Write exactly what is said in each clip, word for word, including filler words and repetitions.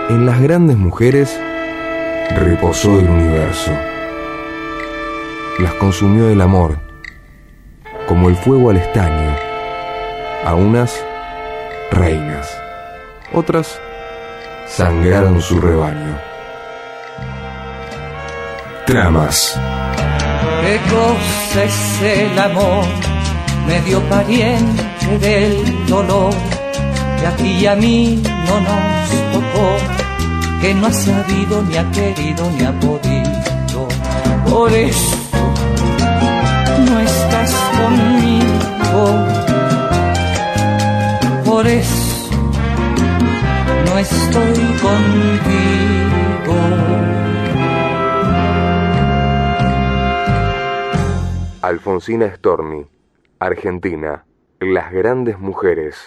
En las grandes mujeres reposó el universo. Las consumió el amor, como el fuego al estaño. A unas, reinas. Otras, sangraron su rebaño. Tramas. ¿Qué cosa es el amor? Medio pariente del dolor, que a ti y a mí no nos tocó, que no ha sabido, ni ha querido, ni ha podido. Por eso no estás conmigo, por eso no estoy contigo. Alfonsina Storni, Argentina, las grandes mujeres.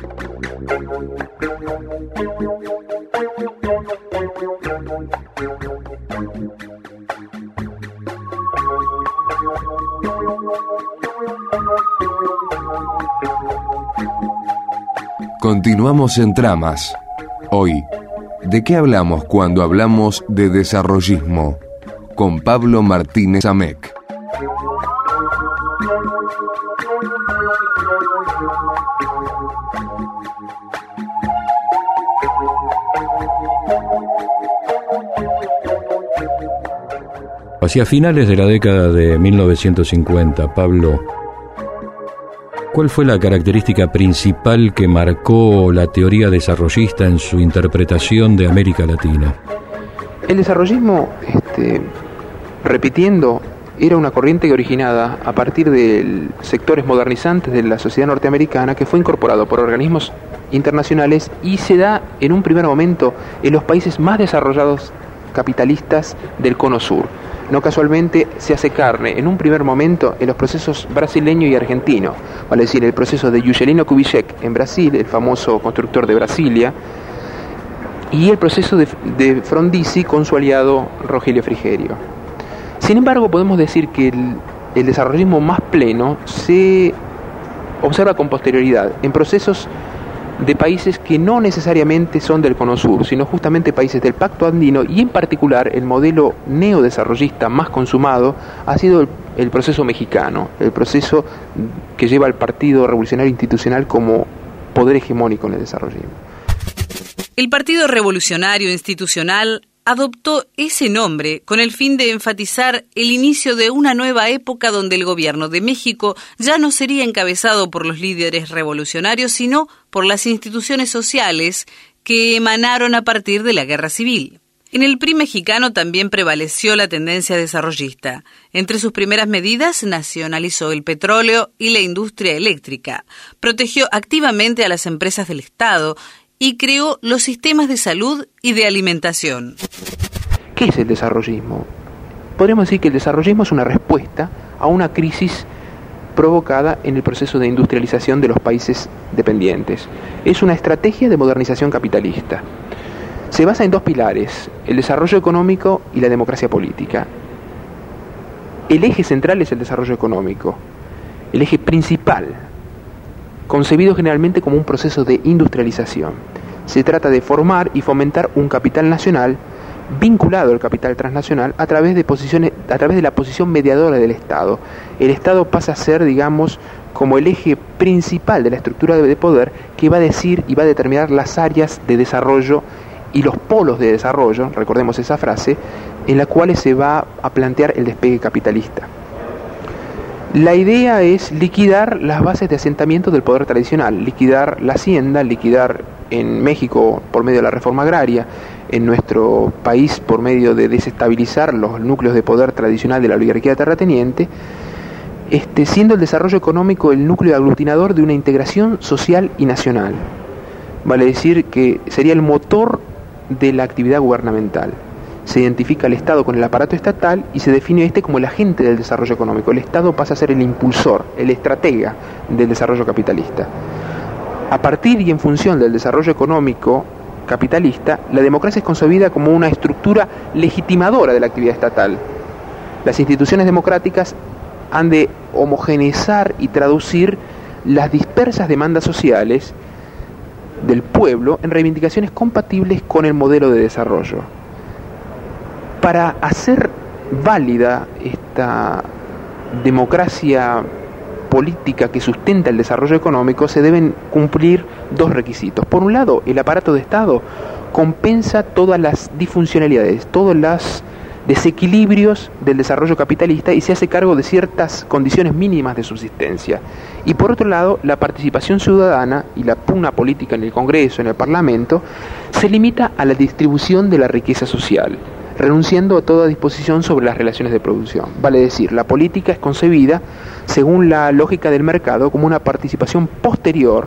Continuamos en Tramas. Hoy, ¿de qué hablamos cuando hablamos de desarrollismo? Con Pablo Martínez Amec. Hacia finales de la década de mil novecientos cincuenta, Pablo, ¿cuál fue la característica principal que marcó la teoría desarrollista en su interpretación de América Latina? El desarrollismo, este, repitiendo, era una corriente originada a partir de sectores modernizantes de la sociedad norteamericana que fue incorporado por organismos internacionales y se da en un primer momento en los países más desarrollados capitalistas del Cono Sur. No casualmente se hace carne en un primer momento en los procesos brasileño y argentino, vale decir, el proceso de Juscelino Kubitschek en Brasil, el famoso constructor de Brasilia, y el proceso de, de Frondizi con su aliado Rogelio Frigerio. Sin embargo, podemos decir que el, el desarrollismo más pleno se observa con posterioridad en procesos de países que no necesariamente son del Cono Sur, sino justamente países del Pacto Andino, y en particular el modelo neodesarrollista más consumado ha sido el, el proceso mexicano, el proceso que lleva al Partido Revolucionario Institucional como poder hegemónico en el desarrollismo. El Partido Revolucionario Institucional adoptó ese nombre con el fin de enfatizar el inicio de una nueva época donde el gobierno de México ya no sería encabezado por los líderes revolucionarios, sino por las instituciones sociales que emanaron a partir de la Guerra Civil. En el P R I mexicano también prevaleció la tendencia desarrollista. Entre sus primeras medidas, nacionalizó el petróleo y la industria eléctrica, protegió activamente a las empresas del Estado y creó los sistemas de salud y de alimentación. ¿Qué es el desarrollismo? Podríamos decir que el desarrollismo es una respuesta a una crisis provocada en el proceso de industrialización de los países dependientes. Es una estrategia de modernización capitalista. Se basa en dos pilares, el desarrollo económico y la democracia política. El eje central es el desarrollo económico, el eje principal, concebido generalmente como un proceso de industrialización. Se trata de formar y fomentar un capital nacional vinculado al capital transnacional a través de posiciones, a través de la posición mediadora del Estado. El Estado pasa a ser, digamos, como el eje principal de la estructura de poder que va a decir y va a determinar las áreas de desarrollo y los polos de desarrollo, recordemos esa frase, en la cual se va a plantear el despegue capitalista. La idea es liquidar las bases de asentamiento del poder tradicional, liquidar la hacienda, liquidar en México por medio de la reforma agraria, en nuestro país por medio de desestabilizar los núcleos de poder tradicional de la oligarquía terrateniente, este, siendo el desarrollo económico el núcleo aglutinador de una integración social y nacional. Vale decir que sería el motor de la actividad gubernamental. Se identifica el Estado con el aparato estatal y se define este como el agente del desarrollo económico. El Estado pasa a ser el impulsor, el estratega del desarrollo capitalista. A partir y en función del desarrollo económico capitalista, la democracia es concebida como una estructura legitimadora de la actividad estatal. Las instituciones democráticas han de homogeneizar y traducir las dispersas demandas sociales del pueblo en reivindicaciones compatibles con el modelo de desarrollo. Para hacer válida esta democracia política que sustenta el desarrollo económico, se deben cumplir dos requisitos. Por un lado, el aparato de Estado compensa todas las disfuncionalidades, todos los desequilibrios del desarrollo capitalista y se hace cargo de ciertas condiciones mínimas de subsistencia. Y por otro lado, la participación ciudadana y la pugna política en el Congreso, en el Parlamento, se limita a la distribución de la riqueza social, renunciando a toda disposición sobre las relaciones de producción. Vale decir, la política es concebida, según la lógica del mercado, como una participación posterior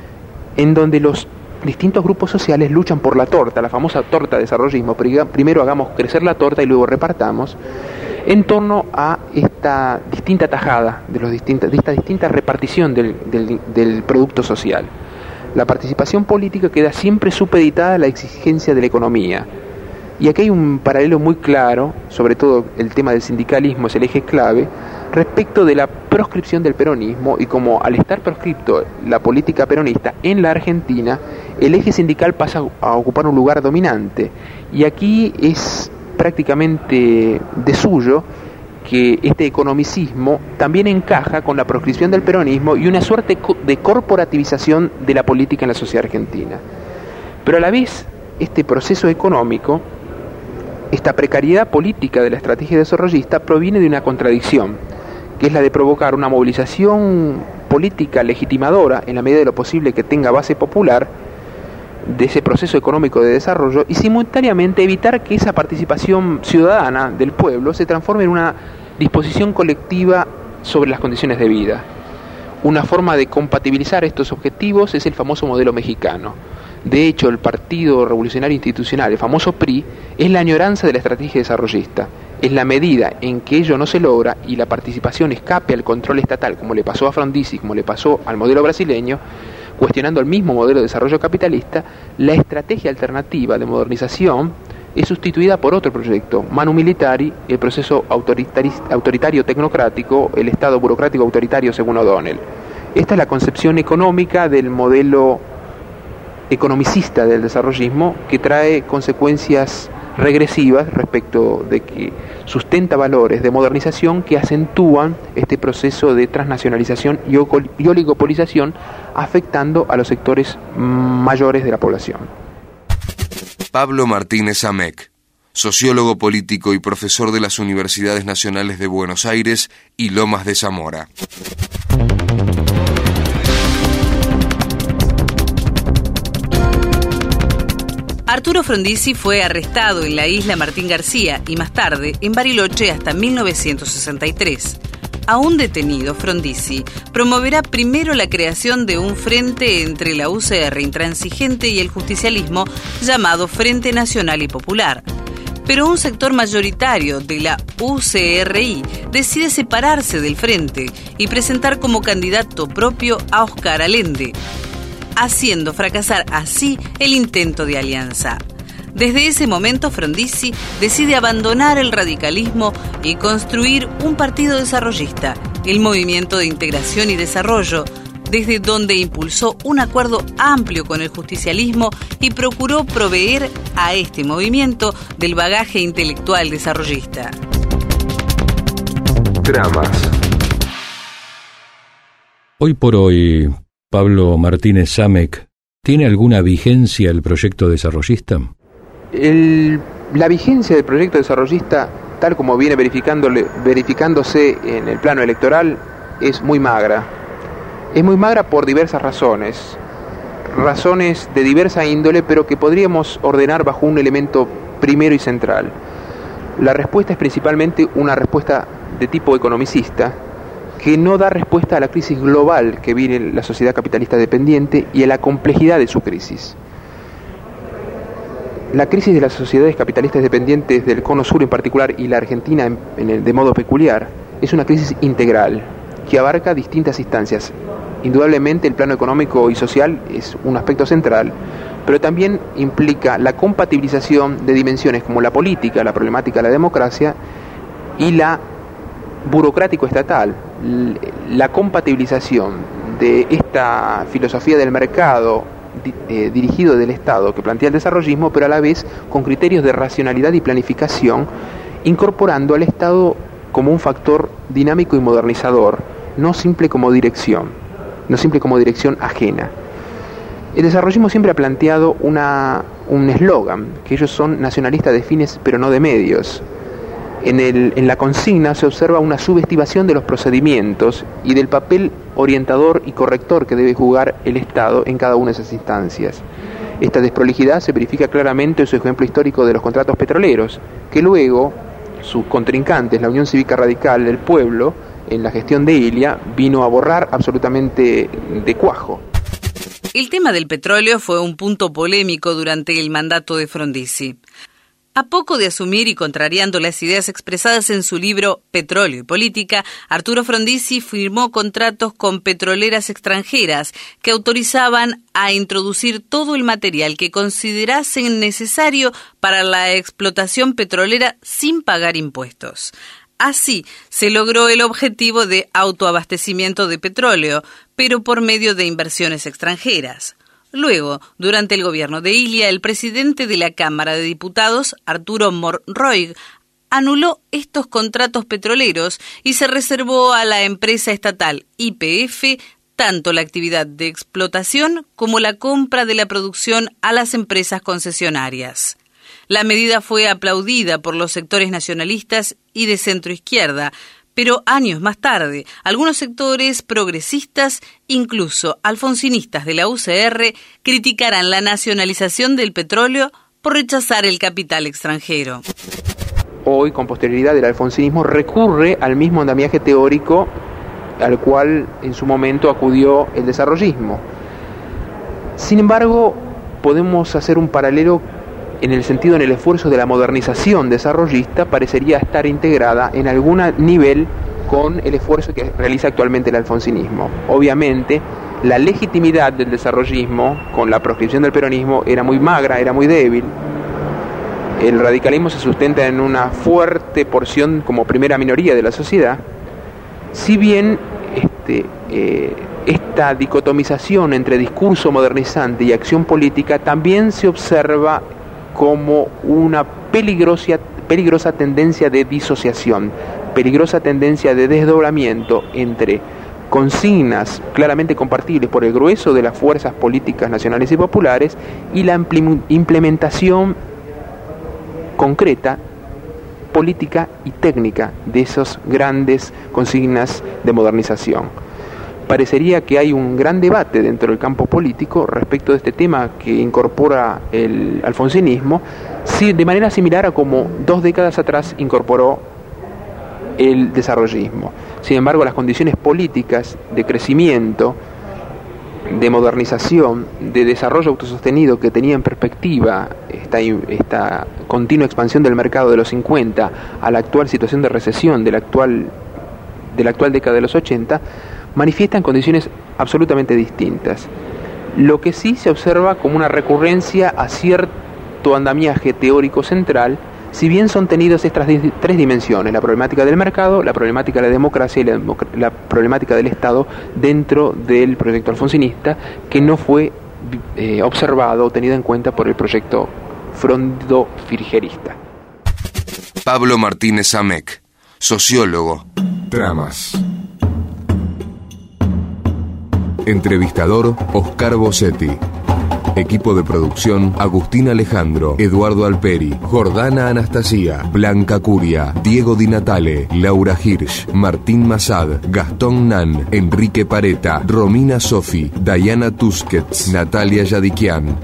en donde los distintos grupos sociales luchan por la torta, la famosa torta de desarrollismo. Primero hagamos crecer la torta y luego repartamos, en torno a esta distinta tajada, de, los distintas, de esta distinta repartición del, del, del producto social. La participación política queda siempre supeditada a la exigencia de la economía. Y aquí hay un paralelo muy claro, sobre todo el tema del sindicalismo es el eje clave, respecto de la proscripción del peronismo, y como al estar proscripto la política peronista en la Argentina, el eje sindical pasa a ocupar un lugar dominante. Y aquí es prácticamente de suyo que este economicismo también encaja con la proscripción del peronismo y una suerte de corporativización de la política en la sociedad argentina. Pero a la vez, este proceso económico, esta precariedad política de la estrategia desarrollista, proviene de una contradicción, que es la de provocar una movilización política legitimadora, en la medida de lo posible que tenga base popular, de ese proceso económico de desarrollo, y simultáneamente evitar que esa participación ciudadana del pueblo se transforme en una disposición colectiva sobre las condiciones de vida. Una forma de compatibilizar estos objetivos es el famoso modelo mexicano. De hecho, el Partido Revolucionario Institucional, el famoso P R I, es la añoranza de la estrategia desarrollista. Es la medida en que ello no se logra y la participación escape al control estatal, como le pasó a Frondizi, como le pasó al modelo brasileño, cuestionando el mismo modelo de desarrollo capitalista, la estrategia alternativa de modernización es sustituida por otro proyecto, Manu Militari, el proceso autoritario tecnocrático, el Estado burocrático autoritario según O'Donnell. Esta es la concepción económica del modelo economicista del desarrollismo, que trae consecuencias regresivas respecto de que sustenta valores de modernización que acentúan este proceso de transnacionalización y oligopolización, afectando a los sectores mayores de la población. Pablo Martínez Amec, sociólogo político y profesor de las Universidades Nacionales de Buenos Aires y Lomas de Zamora. Arturo Frondizi fue arrestado en la isla Martín García y más tarde en Bariloche hasta mil novecientos sesenta y tres. Aún detenido, Frondizi promoverá primero la creación de un frente entre la U C R intransigente y el justicialismo llamado Frente Nacional y Popular. Pero un sector mayoritario de la U C R I decide separarse del frente y presentar como candidato propio a Oscar Allende, haciendo fracasar así el intento de alianza. Desde ese momento, Frondizi decide abandonar el radicalismo y construir un partido desarrollista, el Movimiento de Integración y Desarrollo, desde donde impulsó un acuerdo amplio con el justicialismo y procuró proveer a este movimiento del bagaje intelectual desarrollista. Tramas. Hoy por hoy, Pablo Martínez Amec, ¿tiene alguna vigencia el proyecto desarrollista? El, la vigencia del proyecto desarrollista, tal como viene verificándose en el plano electoral, es muy magra. Es muy magra por diversas razones, razones de diversa índole, pero que podríamos ordenar bajo un elemento primero y central. La respuesta es principalmente una respuesta de tipo economicista, que no da respuesta a la crisis global que vive la sociedad capitalista dependiente y a la complejidad de su crisis. La crisis de las sociedades capitalistas dependientes del Cono Sur en particular y la Argentina en, en el, de modo peculiar es una crisis integral que abarca distintas instancias. Indudablemente el plano económico y social es un aspecto central, pero también implica la compatibilización de dimensiones como la política, la problemática de la democracia y la burocrático-estatal, la compatibilización de esta filosofía del mercado eh, dirigido del Estado que plantea el desarrollismo, pero a la vez con criterios de racionalidad y planificación, incorporando al Estado como un factor dinámico y modernizador, no simple como dirección, no simple como dirección ajena. El desarrollismo siempre ha planteado una, un eslogan, que ellos son nacionalistas de fines pero no de medios. En, el, en la consigna se observa una subestimación de los procedimientos y del papel orientador y corrector que debe jugar el Estado en cada una de esas instancias. Esta desprolijidad se verifica claramente en su ejemplo histórico de los contratos petroleros, que luego sus contrincantes, la Unión Cívica Radical del Pueblo, en la gestión de Ilia, vino a borrar absolutamente de cuajo. El tema del petróleo fue un punto polémico durante el mandato de Frondizi. A poco de asumir y contrariando las ideas expresadas en su libro Petróleo y Política, Arturo Frondizi firmó contratos con petroleras extranjeras que autorizaban a introducir todo el material que considerasen necesario para la explotación petrolera sin pagar impuestos. Así se logró el objetivo de autoabastecimiento de petróleo, pero por medio de inversiones extranjeras. Luego, durante el gobierno de Ilia, el presidente de la Cámara de Diputados, Arturo Monroig, anuló estos contratos petroleros y se reservó a la empresa estatal Y P F tanto la actividad de explotación como la compra de la producción a las empresas concesionarias. La medida fue aplaudida por los sectores nacionalistas y de centroizquierda, pero años más tarde, algunos sectores progresistas, incluso alfonsinistas de la U C R, criticarán la nacionalización del petróleo por rechazar el capital extranjero. Hoy, con posterioridad, el alfonsinismo recurre al mismo andamiaje teórico al cual en su momento acudió el desarrollismo. Sin embargo, podemos hacer un paralelo en el sentido, en el esfuerzo de la modernización desarrollista, parecería estar integrada en algún nivel con el esfuerzo que realiza actualmente el alfonsinismo. Obviamente, la legitimidad del desarrollismo, con la proscripción del peronismo, era muy magra, era muy débil. El radicalismo se sustenta en una fuerte porción como primera minoría de la sociedad, si bien este, eh, esta dicotomización entre discurso modernizante y acción política también se observa como una peligrosa, peligrosa tendencia de disociación, peligrosa tendencia de desdoblamiento entre consignas claramente compartibles por el grueso de las fuerzas políticas nacionales y populares y la implementación concreta, política y técnica de esas grandes consignas de modernización. Parecería que hay un gran debate dentro del campo político respecto de este tema que incorpora el alfonsinismo, de manera similar a como dos décadas atrás incorporó el desarrollismo. Sin embargo, las condiciones políticas de crecimiento, de modernización, de desarrollo autosostenido que tenía en perspectiva esta, esta continua expansión del mercado de los cincuenta a la actual situación de recesión de la actual, de la actual década de los ochenta, manifiestan condiciones absolutamente distintas. Lo que sí se observa como una recurrencia a cierto andamiaje teórico central, si bien son tenidas estas tres dimensiones: la problemática del mercado, la problemática de la democracia y la, la problemática del Estado dentro del proyecto alfonsinista, que no fue eh, observado o tenido en cuenta por el proyecto frondo-firgerista. Pablo Martínez Amec, sociólogo. Tramas. Entrevistador, Oscar Bossetti. Equipo de producción, Agustín Alejandro, Eduardo Alperi, Jordana Anastasia, Blanca Curia, Diego Di Natale, Laura Hirsch, Martín Massad, Gastón Nan, Enrique Pareta, Romina Sofi, Diana Tusquets, Natalia Yadikian.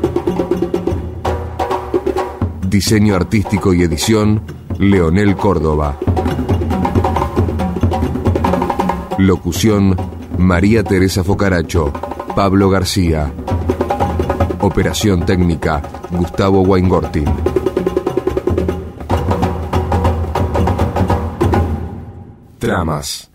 Diseño artístico y edición, Leonel Córdoba. Locución, María Teresa Focaracho, Pablo García. Operación técnica, Gustavo Waingortin. Tramas.